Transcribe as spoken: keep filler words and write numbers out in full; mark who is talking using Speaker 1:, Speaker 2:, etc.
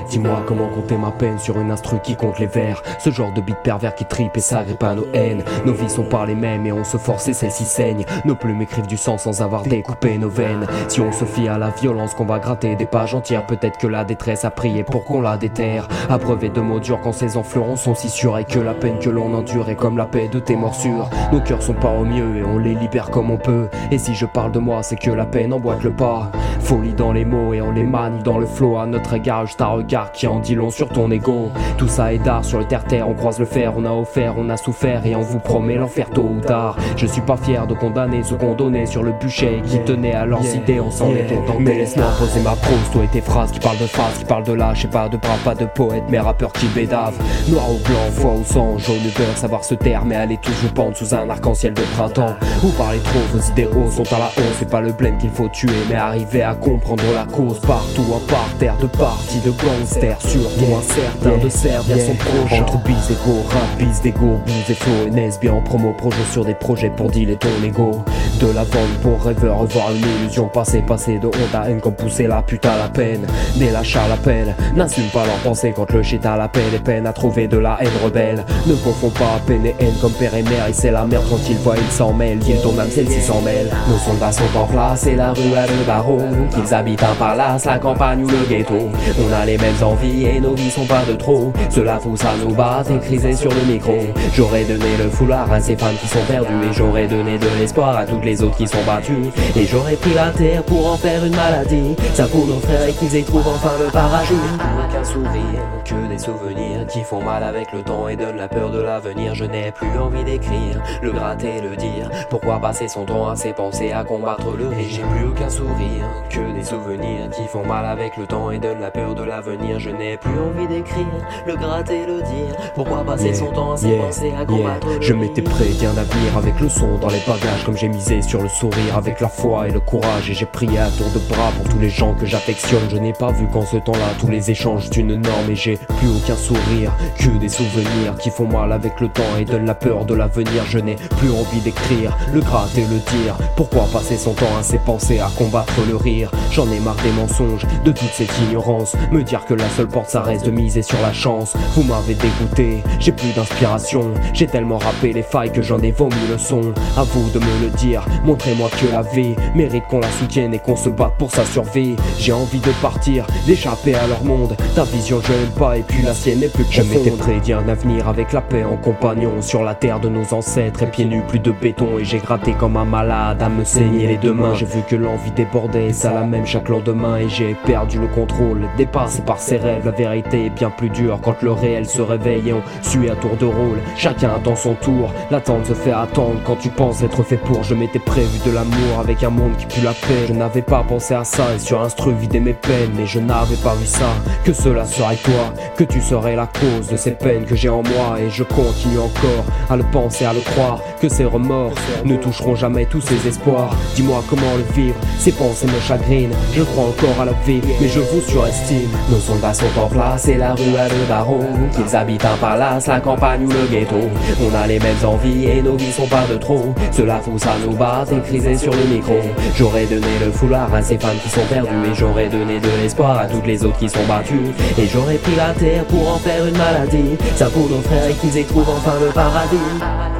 Speaker 1: Dis-moi comment compter ma peine sur une instru qui compte les vers. Ce genre de beat pervers qui tripe et s'agrippe à nos haines. Nos vies sont pas les mêmes et on se force et celles-ci saignent. Nos plumes écrivent du sang sans avoir découpé nos veines. Si on se fie à la violence qu'on va gratter des pages entières, peut-être que la détresse a prié pour qu'on la déterre. Abreuvé de mots durs quand ces influences sont si sûres, et que la peine que l'on endure est comme la paix de tes morsures. Nos cœurs sont pas au mieux et on les libère comme on peut. Et si je parle de moi, c'est que la peine emboîte le pas. Folie dans les mots et on les manie dans le flow. À notre égard, juste un regard qui en dit long sur ton ego. Tout ça est d'art sur le terre-terre, on croise le fer, on a offert, on a souffert et on vous promet l'enfer tôt ou tard. Je suis pas fier de condamner ceux qu'on donnait sur le bûcher, qui tenaient à leurs idées, on s'en est contenté. Mais laisse-moi poser ma prose, toi et tes phrases qui parlent de phrases, qui parlent de lâche et pas de bras, pas de poète, mais rappeurs qui bédavent. Noir ou blanc, foi ou sang, jaune ou beurre, savoir se taire, mais aller toujours pendre sous un arc-en-ciel de printemps. Vous parlez trop, vos idéaux sont à la hausse, c'est pas le blême qu'il faut tuer, mais arriver à comprendre la cause. Partout un parterre de parties de gangsters, surtout un certain de servir son prochain. Entre bis et go, rap, bis d'ego, blues et flow et Nes bien en promo, projet sur des projets pour dealer ton ego. De la vente pour rêveur, revoir une illusion passée, passée de honte à haine comme pousser la pute à la peine. Des lâches à l'appel, n'assume pas leur pensée quand le shit à l'appel et peine à trouver de la haine rebelle. Ne confonds pas peine et haine comme père et mère, et c'est la merde quand ils voient ils s'en mêlent, ils ton âme celle-ci s'en mêle. Nos soldats sont en place et la rue a le barreau, qu'ils habitent un palace, la campagne ou le ghetto. On a les mêmes envies et nos vies sont pas de trop, cela pousse à nous battre et criser sur le micro. J'aurais donné le foulard à ces femmes qui sont perdues, et j'aurais donné de l'espoir à toutes les autres qui sont battues. Et j'aurais pris la terre pour en faire une maladie, ça pour nos frères et qu'ils y trouvent enfin le paradis. Aucun sourire, que des souvenirs qui font mal avec le temps et donnent la peur de l'avenir. Je n'ai plus envie d'écrire, le gratter, le dire. Pourquoi passer son temps à ses pensées, à combattre le rire? Et j'ai plus aucun sourire, que des souvenirs qui font mal avec le temps et donnent la peur de l'avenir. Je n'ai plus envie d'écrire, le gratter, le dire. Pourquoi passer yeah, son temps à ses yeah, pensées, à combattre yeah. le Je m'étais prédit un avenir avec le son dans les bagages, comme j'ai misé sur le sourire avec la foi et le courage. Et j'ai prié à tour de bras pour tous les gens que j'affectionne. Je n'ai pas vu qu'en ce temps-là tous les échanges d'une norme. Et j'ai plus aucun sourire, que des souvenirs qui font mal avec le temps et donnent la peur de l'avenir. Je n'ai plus envie d'écrire, le gratter, le dire. Pourquoi passer son temps à ses pensées, à combattre le rire? J'en ai marre des mensonges, de toute cette ignorance. Me dire que la seule porte ça reste de miser sur la chance. Vous m'avez dégoûté, j'ai plus d'inspiration. J'ai tellement rappé les failles que j'en ai vomi le son. À vous de me le dire, montrez-moi que la vie mérite qu'on la soutienne et qu'on se batte pour sa survie. J'ai envie de partir, d'échapper à leur monde. Ta vision je n'aime pas et puis la sienne n'est plus profonde. Je m'étais prédit un avenir avec la paix en compagnon, sur la terre de nos ancêtres et pieds nus plus de béton. Et j'ai gratté comme un malade à me saigner les deux mains. J'ai vu que l'envie débordait, ça la même chaque lendemain. Et j'ai perdu le contrôle, dépassé par ses rêves. La vérité est bien plus dure quand le réel se réveille et on suit à tour de rôle. Chacun attend son tour, l'attente se fait attendre quand tu penses être fait pour. Je m'étais prévu de l'amour avec un monde qui pue la paix. Je n'avais pas pensé à ça et sur instru vider mes peines. Mais je n'avais pas vu ça, que cela serait toi, que tu serais la cause de ces peines que j'ai en moi. Et je continue encore à le penser, à le croire, que ces remords ne toucheront jamais tous ces espoirs. Dis-moi comment le vivre, ces pensées me chagrinent. Je crois encore à la vie, mais je vous surestime. Nos soldats sont en place et la rue a le barreau, qu'ils habitent un palace, la campagne ou le ghetto. On a les mêmes envies et nos vies sont pas de trop, cela pousse à nous battre et criser sur le micro. J'aurais donné le foulard à ces femmes qui sont perdues, et j'aurais donné de l'espoir à toutes les autres qui sont battues. Et j'aurais pris la terre pour en faire une maladie, ça pour nos frères et qu'ils y trouvent enfin le paradis.